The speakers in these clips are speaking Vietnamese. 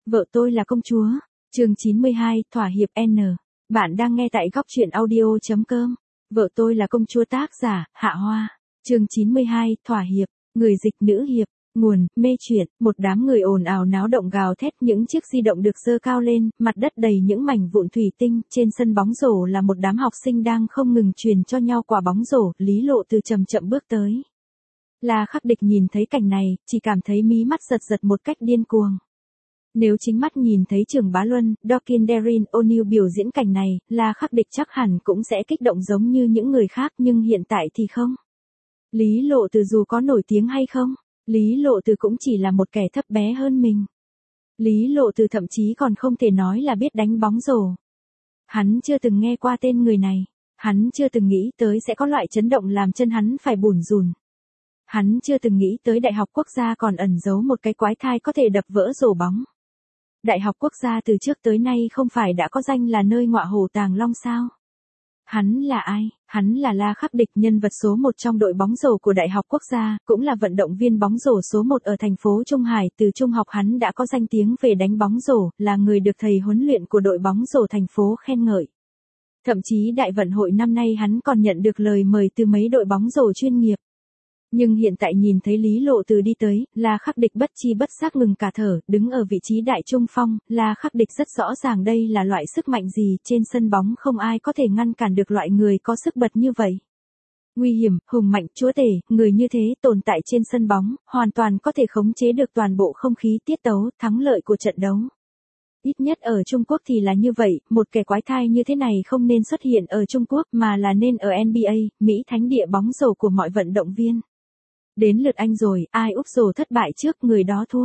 Vợ tôi là công chúa. Chương 92, thỏa hiệp N. Bạn đang nghe tại góc truyện audio.com. Vợ tôi là công chúa, tác giả, Hạ Hoa. Chương 92, thỏa hiệp. Người dịch nữ hiệp. Nguồn, mê truyện. Một đám người ồn ào náo động gào thét, những chiếc di động được giơ cao lên, mặt đất đầy những mảnh vụn thủy tinh, trên sân bóng rổ là một đám học sinh đang không ngừng truyền cho nhau quả bóng rổ, Lý Lộ Từ chậm chậm bước tới. La Khắc Địch nhìn thấy cảnh này, chỉ cảm thấy mí mắt giật giật một cách điên cuồng. Nếu chính mắt nhìn thấy Trường Bá Luân, Dorkin Darin O'Neil biểu diễn cảnh này, La Khắc Địch chắc hẳn cũng sẽ kích động giống như những người khác, nhưng hiện tại thì không. Lý Lộ Từ dù có nổi tiếng hay không, Lý Lộ Từ cũng chỉ là một kẻ thấp bé hơn mình. Lý Lộ Từ thậm chí còn không thể nói là biết đánh bóng rổ. Hắn chưa từng nghe qua tên người này, hắn chưa từng nghĩ tới sẽ có loại chấn động làm chân hắn phải bủn rủn. Hắn chưa từng nghĩ tới Đại học Quốc gia còn ẩn giấu một cái quái thai có thể đập vỡ rổ bóng. Đại học Quốc gia từ trước tới nay không phải đã có danh là nơi ngọa hổ tàng long sao? Hắn là ai? Hắn là La Khắc Địch, nhân vật số 1 trong đội bóng rổ của Đại học Quốc gia, cũng là vận động viên bóng rổ số 1 ở thành phố Trung Hải. Từ trung học hắn đã có danh tiếng về đánh bóng rổ, là người được thầy huấn luyện của đội bóng rổ thành phố khen ngợi. Thậm chí đại vận hội năm nay hắn còn nhận được lời mời từ mấy đội bóng rổ chuyên nghiệp. Nhưng hiện tại nhìn thấy Lý Lộ Từ đi tới, La Khắc Địch bất chi bất giác ngừng cả thở, đứng ở vị trí đại trung phong, La Khắc Địch rất rõ ràng đây là loại sức mạnh gì, trên sân bóng không ai có thể ngăn cản được loại người có sức bật như vậy. Nguy hiểm, hùng mạnh, chúa tể, người như thế tồn tại trên sân bóng, hoàn toàn có thể khống chế được toàn bộ không khí, tiết tấu, thắng lợi của trận đấu. Ít nhất ở Trung Quốc thì là như vậy, một kẻ quái thai như thế này không nên xuất hiện ở Trung Quốc mà là nên ở NBA, Mỹ thánh địa bóng rổ của mọi vận động viên. Đến lượt anh rồi, ai úp rổ thất bại trước, người đó thua.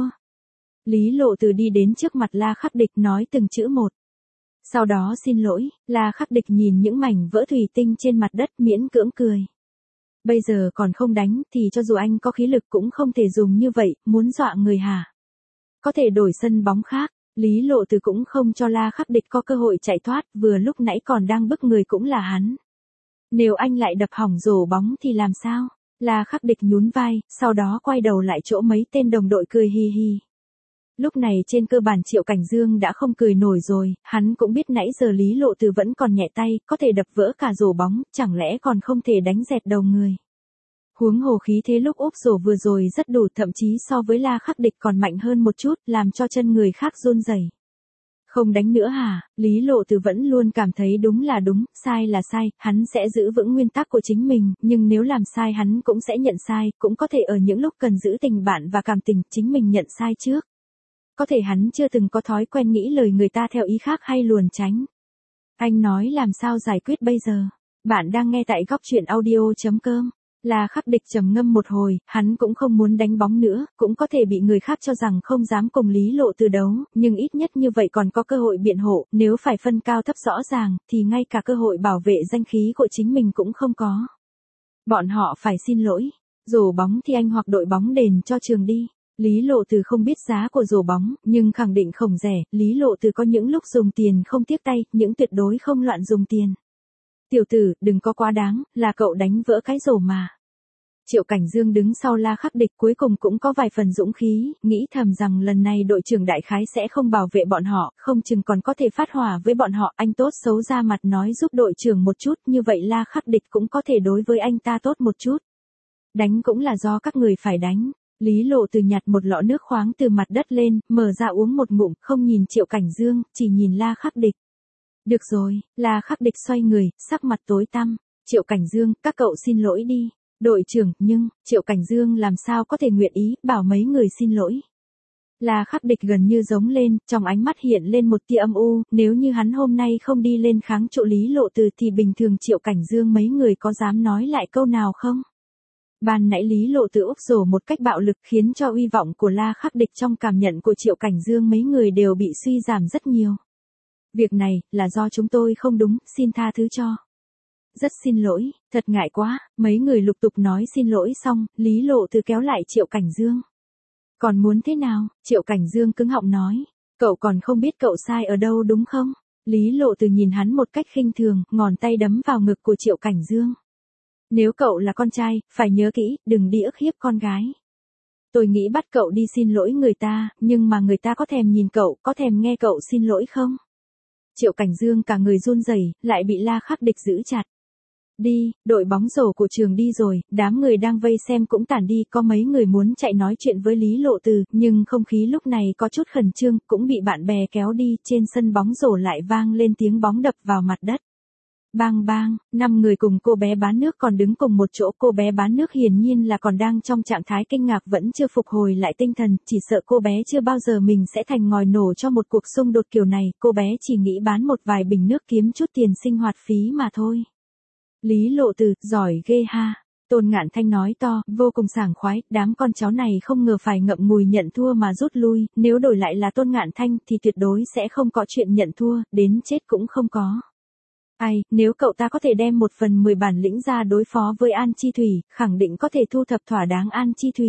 Lý Lộ Từ đi đến trước mặt La Khắc Địch nói từng chữ một. Sau đó xin lỗi, La Khắc Địch nhìn những mảnh vỡ thủy tinh trên mặt đất miễn cưỡng cười. Bây giờ còn không đánh thì cho dù anh có khí lực cũng không thể dùng như vậy, muốn dọa người hả? Có thể đổi sân bóng khác. Lý Lộ Từ cũng không cho La Khắc Địch có cơ hội chạy thoát, vừa lúc nãy còn đang bức người cũng là hắn. Nếu anh lại đập hỏng rổ bóng thì làm sao? La Khắc Địch nhún vai, sau đó quay đầu lại chỗ mấy tên đồng đội cười hi hi. Lúc này trên cơ bản Triệu Cảnh Dương đã không cười nổi rồi, hắn cũng biết nãy giờ Lý Lộ Từ vẫn còn nhẹ tay, có thể đập vỡ cả rổ bóng, chẳng lẽ còn không thể đánh dẹt đầu người. Huống hồ khí thế lúc úp rổ vừa rồi rất đủ, thậm chí so với La Khắc Địch còn mạnh hơn một chút, làm cho chân người khác run rẩy. Không đánh nữa hả? Lý Lộ Từ vẫn luôn cảm thấy đúng là đúng, sai là sai, hắn sẽ giữ vững nguyên tắc của chính mình, nhưng nếu làm sai hắn cũng sẽ nhận sai, cũng có thể ở những lúc cần giữ tình bạn và cảm tình, chính mình nhận sai trước. Có thể hắn chưa từng có thói quen nghĩ lời người ta theo ý khác hay luồn tránh. Anh nói làm sao giải quyết bây giờ? Bạn đang nghe tại góc truyện audio.com. La Khắc Địch trầm ngâm một hồi, hắn cũng không muốn đánh bóng nữa, cũng có thể bị người khác cho rằng không dám cùng Lý Lộ Từ đấu, nhưng ít nhất như vậy còn có cơ hội biện hộ, nếu phải phân cao thấp rõ ràng, thì ngay cả cơ hội bảo vệ danh khí của chính mình cũng không có. Bọn họ phải xin lỗi. Rổ bóng thì anh hoặc đội bóng đền cho trường đi. Lý Lộ Từ không biết giá của rổ bóng, nhưng khẳng định không rẻ, Lý Lộ Từ có những lúc dùng tiền không tiếc tay, những tuyệt đối không loạn dùng tiền. Tiểu tử, đừng có quá đáng, là cậu đánh vỡ cái rổ mà. Triệu Cảnh Dương đứng sau La Khắc Địch cuối cùng cũng có vài phần dũng khí, nghĩ thầm rằng lần này đội trưởng đại khái sẽ không bảo vệ bọn họ, không chừng còn có thể phát hỏa với bọn họ. Anh tốt xấu ra mặt nói giúp đội trưởng một chút, như vậy La Khắc Địch cũng có thể đối với anh ta tốt một chút. Đánh cũng là do các người phải đánh. Lý Lộ Từ nhặt một lọ nước khoáng từ mặt đất lên, mở ra uống một ngụm, không nhìn Triệu Cảnh Dương, chỉ nhìn La Khắc Địch. Được rồi, La Khắc Địch xoay người, sắc mặt tối tăm. Triệu Cảnh Dương, các cậu xin lỗi đi. Đội trưởng, nhưng, Triệu Cảnh Dương làm sao có thể nguyện ý, bảo mấy người xin lỗi. La Khắc Địch gần như giống lên, trong ánh mắt hiện lên một tia âm u, nếu như hắn hôm nay không đi lên kháng trụ Lý Lộ Từ thì bình thường Triệu Cảnh Dương mấy người có dám nói lại câu nào không? Ban nãy Lý Lộ Từ úp rổ một cách bạo lực khiến cho uy vọng của La Khắc Địch trong cảm nhận của Triệu Cảnh Dương mấy người đều bị suy giảm rất nhiều. Việc này, là do chúng tôi không đúng, xin tha thứ cho. Rất xin lỗi, thật ngại quá, mấy người lục tục nói xin lỗi xong, Lý Lộ Từ kéo lại Triệu Cảnh Dương. Còn muốn thế nào? Triệu Cảnh Dương cứng họng nói. Cậu còn không biết cậu sai ở đâu đúng không? Lý Lộ Từ nhìn hắn một cách khinh thường, ngón tay đấm vào ngực của Triệu Cảnh Dương. Nếu cậu là con trai, phải nhớ kỹ, đừng đi ức hiếp con gái. Tôi nghĩ bắt cậu đi xin lỗi người ta, nhưng mà người ta có thèm nhìn cậu, có thèm nghe cậu xin lỗi không? Triệu Cảnh Dương cả người run rẩy, lại bị La Khắc Địch giữ chặt. Đi, đội bóng rổ của trường đi rồi, đám người đang vây xem cũng tản đi, có mấy người muốn chạy nói chuyện với Lý Lộ Từ, nhưng không khí lúc này có chút khẩn trương, cũng bị bạn bè kéo đi, trên sân bóng rổ lại vang lên tiếng bóng đập vào mặt đất. Bang bang, 5 người cùng cô bé bán nước còn đứng cùng một chỗ, cô bé bán nước hiển nhiên là còn đang trong trạng thái kinh ngạc, vẫn chưa phục hồi lại tinh thần, chỉ sợ cô bé chưa bao giờ mình sẽ thành ngòi nổ cho một cuộc xung đột kiểu này, cô bé chỉ nghĩ bán một vài bình nước kiếm chút tiền sinh hoạt phí mà thôi. Lý Lộ Từ, giỏi ghê ha. Tôn Ngạn Thanh nói to, vô cùng sảng khoái, đám con cháu này không ngờ phải ngậm ngùi nhận thua mà rút lui, nếu đổi lại là Tôn Ngạn Thanh thì tuyệt đối sẽ không có chuyện nhận thua, đến chết cũng không có. Ai, nếu cậu ta có thể đem 1/10 bản lĩnh ra đối phó với An Chi Thủy, khẳng định có thể thu thập thỏa đáng An Chi Thủy.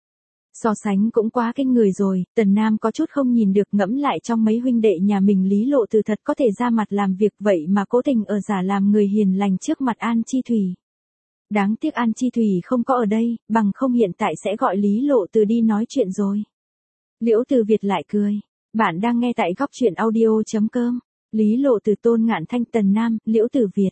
So sánh cũng quá kinh người rồi, Tần Nam có chút không nhìn được, ngẫm lại trong mấy huynh đệ nhà mình Lý Lộ Từ thật có thể ra mặt làm việc vậy mà cố tình ở giả làm người hiền lành trước mặt An Chi Thủy. Đáng tiếc An Chi Thủy không có ở đây, bằng không hiện tại sẽ gọi Lý Lộ Từ đi nói chuyện rồi. Liễu Từ Việt lại cười. Bạn đang nghe tại góc truyện audio.com. Lý Lộ Từ, Tôn Ngạn Thanh, Tần Nam, Liễu Từ Việt.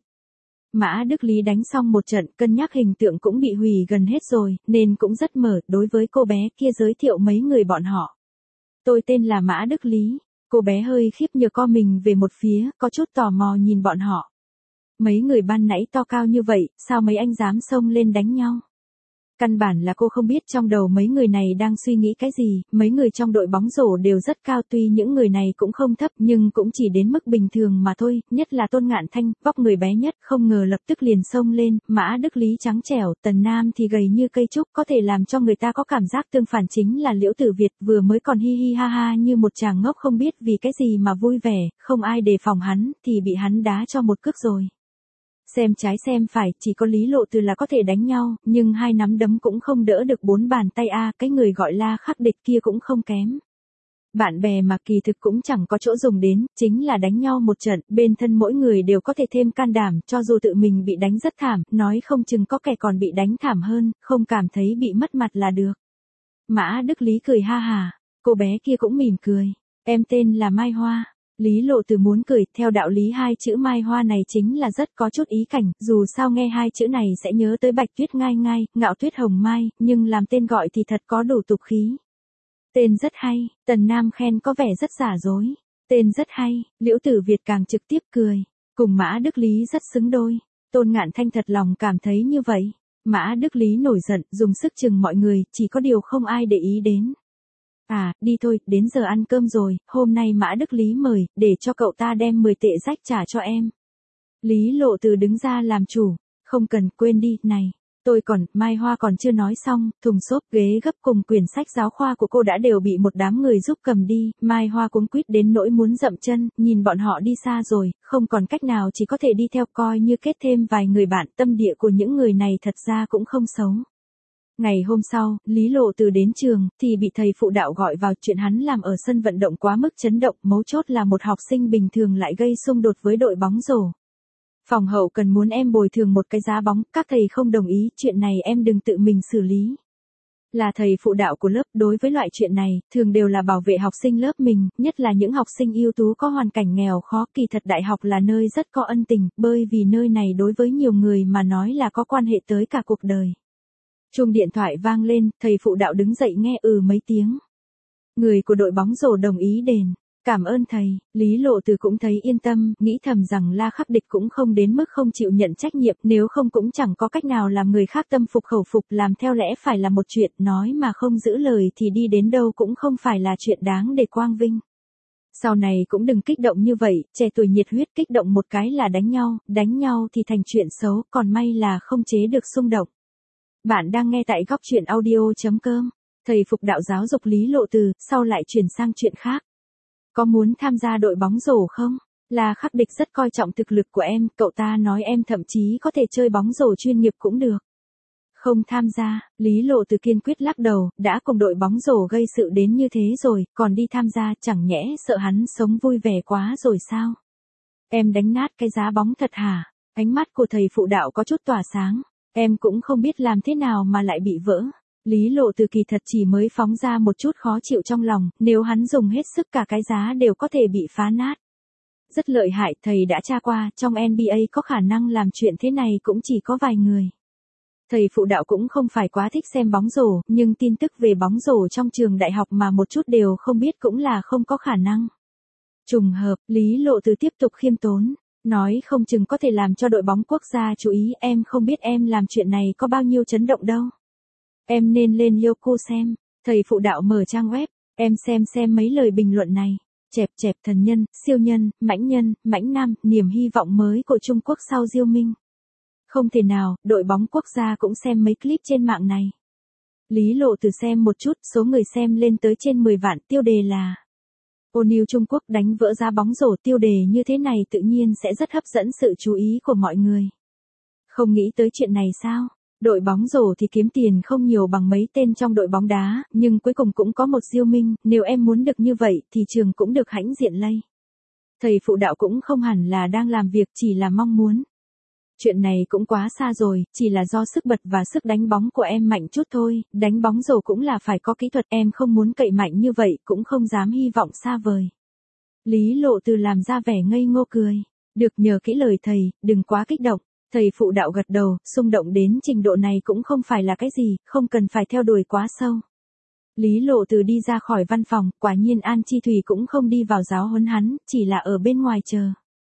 Mã Đức Lý đánh xong một trận, cân nhắc hình tượng cũng bị hủy gần hết rồi, nên cũng rất mở, đối với cô bé kia giới thiệu mấy người bọn họ. Tôi tên là Mã Đức Lý. Cô bé hơi khiếp nhờ co mình về một phía, có chút tò mò nhìn bọn họ. Mấy người ban nãy to cao như vậy, sao mấy anh dám xông lên đánh nhau? Căn bản là cô không biết trong đầu mấy người này đang suy nghĩ cái gì, mấy người trong đội bóng rổ đều rất cao, tuy những người này cũng không thấp nhưng cũng chỉ đến mức bình thường mà thôi, nhất là Tôn Ngạn Thanh, vóc người bé nhất, không ngờ lập tức liền xông lên, Mã Đức Lý trắng trẻo, Tần Nam thì gầy như cây trúc, có thể làm cho người ta có cảm giác tương phản chính là Liễu Tử Việt, vừa mới còn hi hi ha ha như một chàng ngốc không biết vì cái gì mà vui vẻ, không ai đề phòng hắn, thì bị hắn đá cho một cước rồi. Xem trái xem phải, chỉ có Lý Lộ Từ là có thể đánh nhau, nhưng hai nắm đấm cũng không đỡ được 4 bàn tay a, cái người gọi La Khắc Địch kia cũng không kém. Bạn bè mà kỳ thực cũng chẳng có chỗ dùng đến, chính là đánh nhau một trận, bên thân mỗi người đều có thể thêm can đảm, cho dù tự mình bị đánh rất thảm, nói không chừng có kẻ còn bị đánh thảm hơn, không cảm thấy bị mất mặt là được. Mã Đức Lý cười ha hà, cô bé kia cũng mỉm cười, em tên là Mai Hoa. Lý Lộ Từ muốn cười, theo đạo lý hai chữ Mai Hoa này chính là rất có chút ý cảnh, dù sao nghe hai chữ này sẽ nhớ tới Bạch Tuyết ngai ngai, Ngạo Tuyết hồng mai, nhưng làm tên gọi thì thật có đủ tục khí. Tên rất hay, Tần Nam khen có vẻ rất giả dối. Tên rất hay, Liễu Tử Việt càng trực tiếp cười, cùng Mã Đức Lý rất xứng đôi. Tôn Ngạn Thanh thật lòng cảm thấy như vậy. Mã Đức Lý nổi giận, dùng sức chừng mọi người, chỉ có điều không ai để ý đến. À, đi thôi, đến giờ ăn cơm rồi, hôm nay Mã Đức Lý mời, để cho cậu ta đem 10 tệ rách trả cho em. Lý Lộ Từ đứng ra làm chủ, không cần, quên đi, này. Tôi còn, Mai Hoa còn chưa nói xong, thùng xốp, ghế gấp cùng quyển sách giáo khoa của cô đã đều bị một đám người giúp cầm đi, Mai Hoa cuống quýt đến nỗi muốn dậm chân, nhìn bọn họ đi xa rồi, không còn cách nào chỉ có thể đi theo, coi như kết thêm vài người bạn, tâm địa của những người này thật ra cũng không xấu. Ngày hôm sau, Lý Lộ Từ đến trường, thì bị thầy phụ đạo gọi vào, chuyện hắn làm ở sân vận động quá mức chấn động, mấu chốt là một học sinh bình thường lại gây xung đột với đội bóng rổ. Phòng hậu cần muốn em bồi thường một cái giá bóng, các thầy không đồng ý, chuyện này em đừng tự mình xử lý. Là thầy phụ đạo của lớp, đối với loại chuyện này, thường đều là bảo vệ học sinh lớp mình, nhất là những học sinh ưu tú có hoàn cảnh nghèo khó, kỳ thật đại học là nơi rất có ân tình, bởi vì nơi này đối với nhiều người mà nói là có quan hệ tới cả cuộc đời. Chuông điện thoại vang lên, thầy phụ đạo đứng dậy nghe mấy tiếng. Người của đội bóng rổ đồng ý đền. Cảm ơn thầy, Lý Lộ Từ cũng thấy yên tâm, nghĩ thầm rằng La Khắc Địch cũng không đến mức không chịu nhận trách nhiệm, nếu không cũng chẳng có cách nào làm người khác tâm phục khẩu phục, làm theo lẽ phải là một chuyện, nói mà không giữ lời thì đi đến đâu cũng không phải là chuyện đáng để quang vinh. Sau này cũng đừng kích động như vậy, trẻ tuổi nhiệt huyết kích động một cái là đánh nhau thì thành chuyện xấu, còn may là không chế được xung động. Bạn đang nghe tại góc truyện audio.com. Thầy phục đạo giáo dục Lý Lộ Từ, sau lại chuyển sang chuyện khác. Có muốn tham gia đội bóng rổ không? La Khắc Địch rất coi trọng thực lực của em, cậu ta nói em thậm chí có thể chơi bóng rổ chuyên nghiệp cũng được. Không tham gia, Lý Lộ Từ kiên quyết lắc đầu, đã cùng đội bóng rổ gây sự đến như thế rồi, còn đi tham gia, chẳng nhẽ sợ hắn sống vui vẻ quá rồi sao? Em đánh nát cái giá bóng thật hả? Ánh mắt của thầy phụ đạo có chút tỏa sáng. Em cũng không biết làm thế nào mà lại bị vỡ. Lý Lộ Từ kỳ thật chỉ mới phóng ra một chút khó chịu trong lòng, nếu hắn dùng hết sức cả cái giá đều có thể bị phá nát. Rất lợi hại, thầy đã tra qua, trong NBA có khả năng làm chuyện thế này cũng chỉ có vài người. Thầy phụ đạo cũng không phải quá thích xem bóng rổ, nhưng tin tức về bóng rổ trong trường đại học mà một chút đều không biết cũng là không có khả năng. Trùng hợp, Lý Lộ Từ tiếp tục khiêm tốn, nói không chừng có thể làm cho đội bóng quốc gia chú ý, em không biết em làm chuyện này có bao nhiêu chấn động đâu. Em nên lên Youku xem, thầy phụ đạo mở trang web, em xem mấy lời bình luận này. Chẹp chẹp thần nhân, siêu nhân, mãnh nam, niềm hy vọng mới của Trung Quốc sau Diêu Minh. Không thể nào, đội bóng quốc gia cũng xem mấy clip trên mạng này. Lý Lộ Từ xem một chút, số người xem lên tới trên 10 vạn, tiêu đề là O'Neal Trung Quốc đánh vỡ ra bóng rổ, tiêu đề như thế này tự nhiên sẽ rất hấp dẫn sự chú ý của mọi người. Không nghĩ tới chuyện này sao? Đội bóng rổ thì kiếm tiền không nhiều bằng mấy tên trong đội bóng đá, nhưng cuối cùng cũng có một Diêu Minh, nếu em muốn được như vậy thì trường cũng được hãnh diện lây. Thầy phụ đạo cũng không hẳn là đang làm việc, chỉ là mong muốn. Chuyện này cũng quá xa rồi, chỉ là do sức bật và sức đánh bóng của em mạnh chút thôi, đánh bóng rổ cũng là phải có kỹ thuật, em không muốn cậy mạnh như vậy, cũng không dám hy vọng xa vời. Lý Lộ Từ làm ra vẻ ngây ngô cười, được nhờ kỹ lời thầy, đừng quá kích động. Thầy phụ đạo gật đầu, xung động đến trình độ này cũng không phải là cái gì, không cần phải theo đuổi quá sâu. Lý Lộ Từ đi ra khỏi văn phòng, quả nhiên An Chi Thủy cũng không đi vào giáo huấn hắn, chỉ là ở bên ngoài chờ.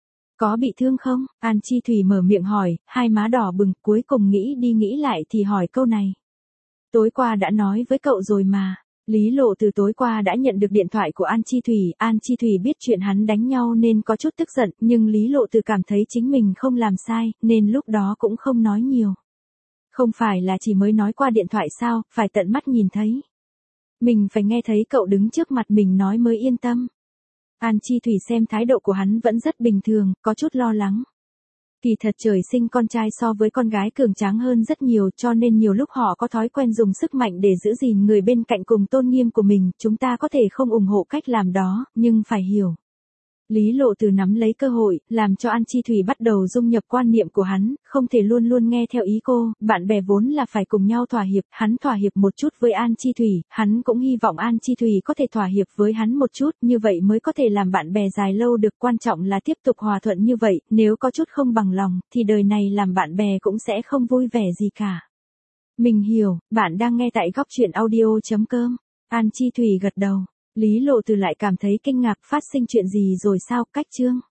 Có bị thương không? An Chi Thủy mở miệng hỏi, hai má đỏ bừng, cuối cùng nghĩ đi nghĩ lại thì hỏi câu này. Tối qua đã nói với cậu rồi mà. Lý Lộ Từ tối qua đã nhận được điện thoại của An Chi Thủy biết chuyện hắn đánh nhau nên có chút tức giận, nhưng Lý Lộ Từ cảm thấy chính mình không làm sai, nên lúc đó cũng không nói nhiều. Không phải là chỉ mới nói qua điện thoại sao, phải tận mắt nhìn thấy. Mình phải nghe thấy cậu đứng trước mặt mình nói mới yên tâm. An Chi Thủy xem thái độ của hắn vẫn rất bình thường, có chút lo lắng. Kỳ thật trời sinh con trai so với con gái cường tráng hơn rất nhiều, cho nên nhiều lúc họ có thói quen dùng sức mạnh để giữ gìn người bên cạnh cùng tôn nghiêm của mình, chúng ta có thể không ủng hộ cách làm đó, nhưng phải hiểu. Lý Lộ Từ nắm lấy cơ hội, làm cho An Chi Thủy bắt đầu dung nhập quan niệm của hắn, không thể luôn luôn nghe theo ý cô, bạn bè vốn là phải cùng nhau thỏa hiệp, hắn thỏa hiệp một chút với An Chi Thủy, hắn cũng hy vọng An Chi Thủy có thể thỏa hiệp với hắn một chút, như vậy mới có thể làm bạn bè dài lâu được, quan trọng là tiếp tục hòa thuận như vậy, nếu có chút không bằng lòng, thì đời này làm bạn bè cũng sẽ không vui vẻ gì cả. Mình hiểu, bạn đang nghe tại góc truyện audio.com. An Chi Thủy gật đầu. Lý Lộ Từ lại cảm thấy kinh ngạc, phát sinh chuyện gì rồi sao, cách chương.